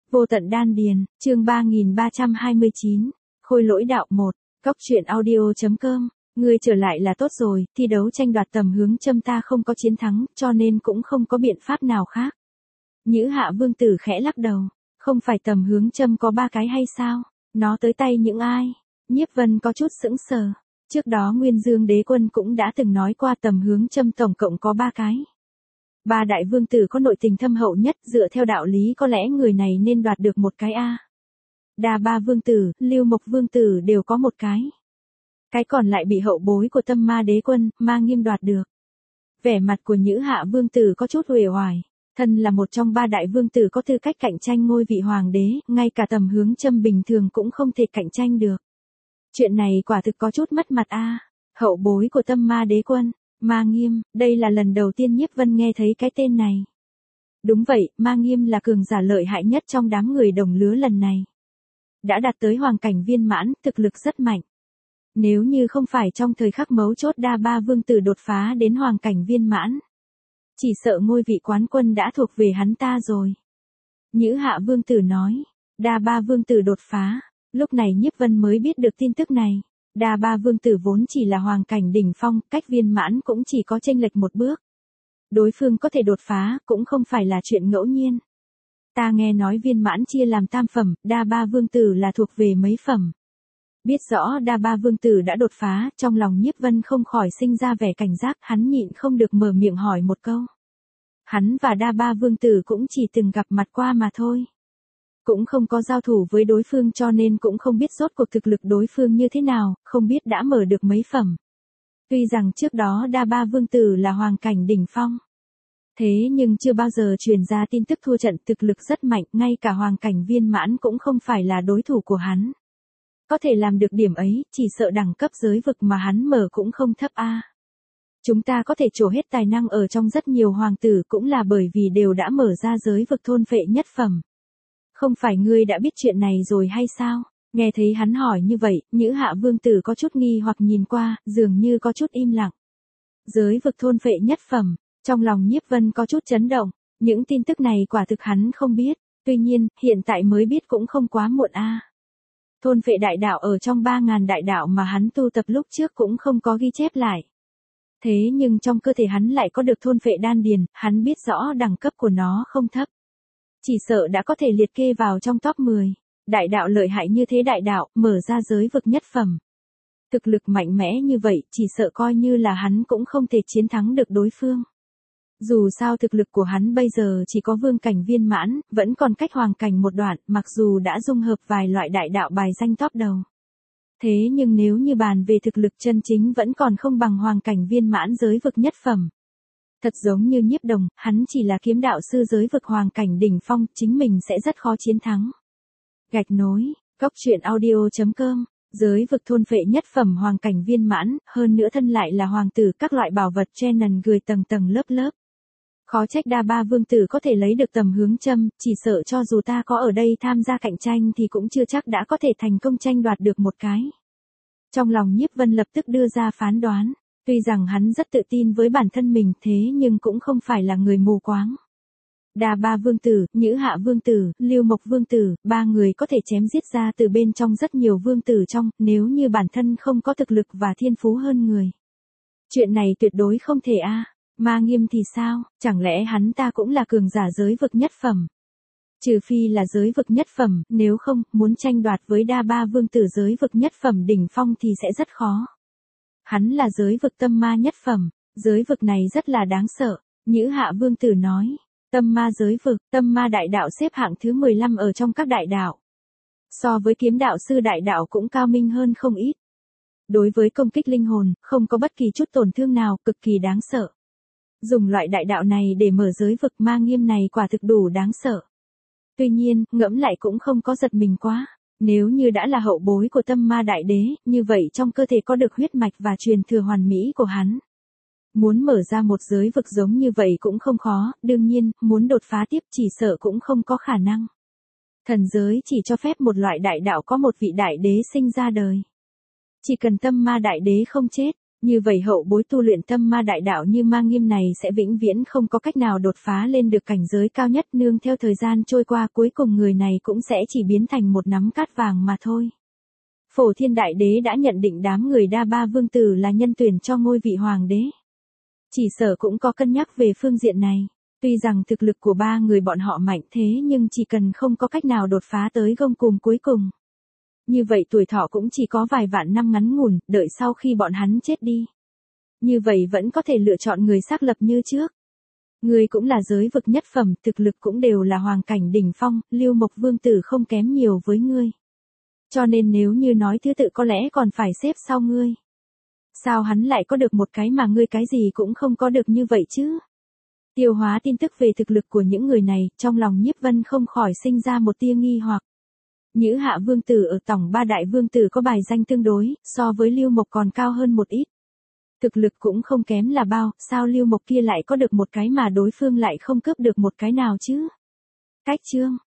Vô tận đan điền, chương 3329, Khôi lỗi đạo 1, Cóc truyện audio.com, ngươi trở lại là tốt rồi, thi đấu tranh đoạt tầm hướng châm ta không có chiến thắng, cho nên cũng không có biện pháp nào khác. Nhữ Hạ Vương Tử khẽ lắc đầu, không phải tầm hướng châm có 3 cái hay sao, nó tới tay những ai? Nhiếp Vân có chút sững sờ, trước đó Nguyên Dương Đế Quân cũng đã từng nói qua tầm hướng châm tổng cộng có 3 cái. 3 đại vương tử có nội tình thâm hậu nhất, dựa theo đạo lý có lẽ người này nên đoạt được một cái a. Đa Ba vương tử, Lưu Mộc vương tử đều có một cái. Cái còn lại bị hậu bối của Tâm Ma Đế Quân, Ma Nghiêm đoạt được. Vẻ mặt của Nhữ Hạ vương tử có chút uể oải, thân là một trong 3 đại vương tử có tư cách cạnh tranh ngôi vị hoàng đế, ngay cả tầm hướng châm bình thường cũng không thể cạnh tranh được. Chuyện này quả thực có chút mất mặt a. Hậu bối của Tâm Ma Đế Quân, Ma Nghiêm, đây là lần đầu tiên Nhiếp Vân nghe thấy cái tên này. Đúng vậy, Ma Nghiêm là cường giả lợi hại nhất trong đám người đồng lứa lần này. Đã đạt tới hoàng cảnh viên mãn, thực lực rất mạnh. Nếu như không phải trong thời khắc mấu chốt Đa Ba vương tử đột phá đến hoàng cảnh viên mãn, chỉ sợ ngôi vị quán quân đã thuộc về hắn ta rồi. Nhữ Hạ vương tử nói, Đa Ba vương tử đột phá, lúc này Nhiếp Vân mới biết được tin tức này. Đa Ba vương tử vốn chỉ là hoàng cảnh đỉnh phong, cách viên mãn cũng chỉ có chênh lệch một bước. Đối phương có thể đột phá, cũng không phải là chuyện ngẫu nhiên. Ta nghe nói viên mãn chia làm tam phẩm, Đa Ba vương tử là thuộc về mấy phẩm. Biết rõ Đa Ba vương tử đã đột phá, trong lòng Nhiếp Vân không khỏi sinh ra vẻ cảnh giác, hắn nhịn không được mở miệng hỏi một câu. Hắn và Đa Ba vương tử cũng chỉ từng gặp mặt qua mà thôi. Cũng không có giao thủ với đối phương cho nên cũng không biết rốt cuộc thực lực đối phương như thế nào, không biết đã mở được mấy phẩm. Tuy rằng trước đó Đa Ba vương tử là hoàng cảnh đỉnh phong. Thế nhưng chưa bao giờ truyền ra tin tức thua trận, thực lực rất mạnh, ngay cả hoàng cảnh viên mãn cũng không phải là đối thủ của hắn. Có thể làm được điểm ấy, chỉ sợ đẳng cấp giới vực mà hắn mở cũng không thấp a. Chúng ta có thể trổ hết tài năng ở trong rất nhiều hoàng tử cũng là bởi vì đều đã mở ra giới vực thôn phệ nhất phẩm. Không phải ngươi đã biết chuyện này rồi hay sao? Nghe thấy hắn hỏi như vậy, Nhữ Hạ vương tử có chút nghi hoặc nhìn qua, dường như có chút im lặng. Giới vực thôn phệ nhất phẩm, trong lòng Nhiếp Vân có chút chấn động, những tin tức này quả thực hắn không biết, tuy nhiên, hiện tại mới biết cũng không quá muộn a. Thôn phệ đại đạo ở trong 3.000 đại đạo mà hắn tu tập lúc trước cũng không có ghi chép lại. Thế nhưng trong cơ thể hắn lại có được thôn phệ đan điền, hắn biết rõ đẳng cấp của nó không thấp. Chỉ sợ đã có thể liệt kê vào trong top 10. Đại đạo lợi hại như thế đại đạo, mở ra giới vực nhất phẩm. Thực lực mạnh mẽ như vậy, chỉ sợ coi như là hắn cũng không thể chiến thắng được đối phương. Dù sao thực lực của hắn bây giờ chỉ có vương cảnh viên mãn, vẫn còn cách hoàng cảnh một đoạn, mặc dù đã dung hợp vài loại đại đạo bài danh top đầu. Thế nhưng nếu như bàn về thực lực chân chính vẫn còn không bằng hoàng cảnh viên mãn giới vực nhất phẩm. Thật giống như Nhiếp Đồng, hắn chỉ là kiếm đạo sư giới vực hoàng cảnh đỉnh phong, chính mình sẽ rất khó chiến thắng. Gạch nối, Cóc truyện audio.com, giới vực thôn phệ nhất phẩm hoàng cảnh viên mãn, hơn nữa thân lại là hoàng tử, các loại bảo vật Chenan gửi tầng tầng lớp lớp. Khó trách Đa Ba vương tử có thể lấy được tầm hướng châm, chỉ sợ cho dù ta có ở đây tham gia cạnh tranh thì cũng chưa chắc đã có thể thành công tranh đoạt được một cái. Trong lòng Nhiếp Vân lập tức đưa ra phán đoán. Tuy rằng hắn rất tự tin với bản thân mình thế nhưng cũng không phải là người mù quáng. Đa Ba vương tử, Nhữ Hạ vương tử, Lưu Mộc vương tử, 3 người có thể chém giết ra từ bên trong rất nhiều vương tử trong, nếu như bản thân không có thực lực và thiên phú hơn người. Chuyện này tuyệt đối không thể a. Ma Nghiêm thì sao, chẳng lẽ hắn ta cũng là cường giả giới vực nhất phẩm? Trừ phi là giới vực nhất phẩm, nếu không, muốn tranh đoạt với Đa Ba vương tử giới vực nhất phẩm đỉnh phong thì sẽ rất khó. Hắn là giới vực tâm ma nhất phẩm, giới vực này rất là đáng sợ, Nhữ Hạ vương tử nói. Tâm ma giới vực, tâm ma đại đạo xếp hạng thứ 15 ở trong các đại đạo. So với kiếm đạo sư đại đạo cũng cao minh hơn không ít. Đối với công kích linh hồn, không có bất kỳ chút tổn thương nào, cực kỳ đáng sợ. Dùng loại đại đạo này để mở giới vực Ma Nghiêm này quả thực đủ đáng sợ. Tuy nhiên, ngẫm lại cũng không có giật mình quá. Nếu như đã là hậu bối của Tâm Ma Đại Đế, như vậy trong cơ thể có được huyết mạch và truyền thừa hoàn mỹ của hắn. Muốn mở ra một giới vực giống như vậy cũng không khó, đương nhiên, muốn đột phá tiếp chỉ sợ cũng không có khả năng. Thần giới chỉ cho phép một loại đại đạo có một vị đại đế sinh ra đời. Chỉ cần Tâm Ma Đại Đế không chết, Như vậy hậu bối tu luyện tâm ma đại đạo như Ma Nghiêm này sẽ vĩnh viễn không có cách nào đột phá lên được cảnh giới cao nhất, nương theo thời gian trôi qua cuối cùng người này cũng sẽ chỉ biến thành một nắm cát vàng mà thôi. Phổ Thiên Đại Đế đã nhận định đám người Đa Ba Vương Tử là nhân tuyển cho ngôi vị hoàng đế. Chỉ sợ cũng có cân nhắc về phương diện này. Tuy rằng thực lực của ba người bọn họ mạnh thế nhưng chỉ cần không có cách nào đột phá tới gông cùm cuối cùng. Như vậy tuổi thọ cũng chỉ có vài vạn năm ngắn ngủn, đợi sau khi bọn hắn chết đi. Như vậy vẫn có thể lựa chọn người xác lập như trước. Người cũng là giới vực nhất phẩm, thực lực cũng đều là hoàng cảnh đỉnh phong, Lưu Mộc Vương Tử không kém nhiều với ngươi. Cho nên nếu như nói thứ tự có lẽ còn phải xếp sau ngươi. Sao hắn lại có được một cái mà ngươi cái gì cũng không có được như vậy chứ? Tiêu hóa tin tức về thực lực của những người này, trong lòng Nhiếp Vân không khỏi sinh ra một tia nghi hoặc. Nhữ Hạ Vương Tử ở tổng ba đại vương tử có bài danh tương đối, so với Lưu Mộc còn cao hơn một ít. Thực lực cũng không kém là bao, sao Lưu Mộc kia lại có được một cái mà đối phương lại không cướp được một cái nào chứ? Cách chương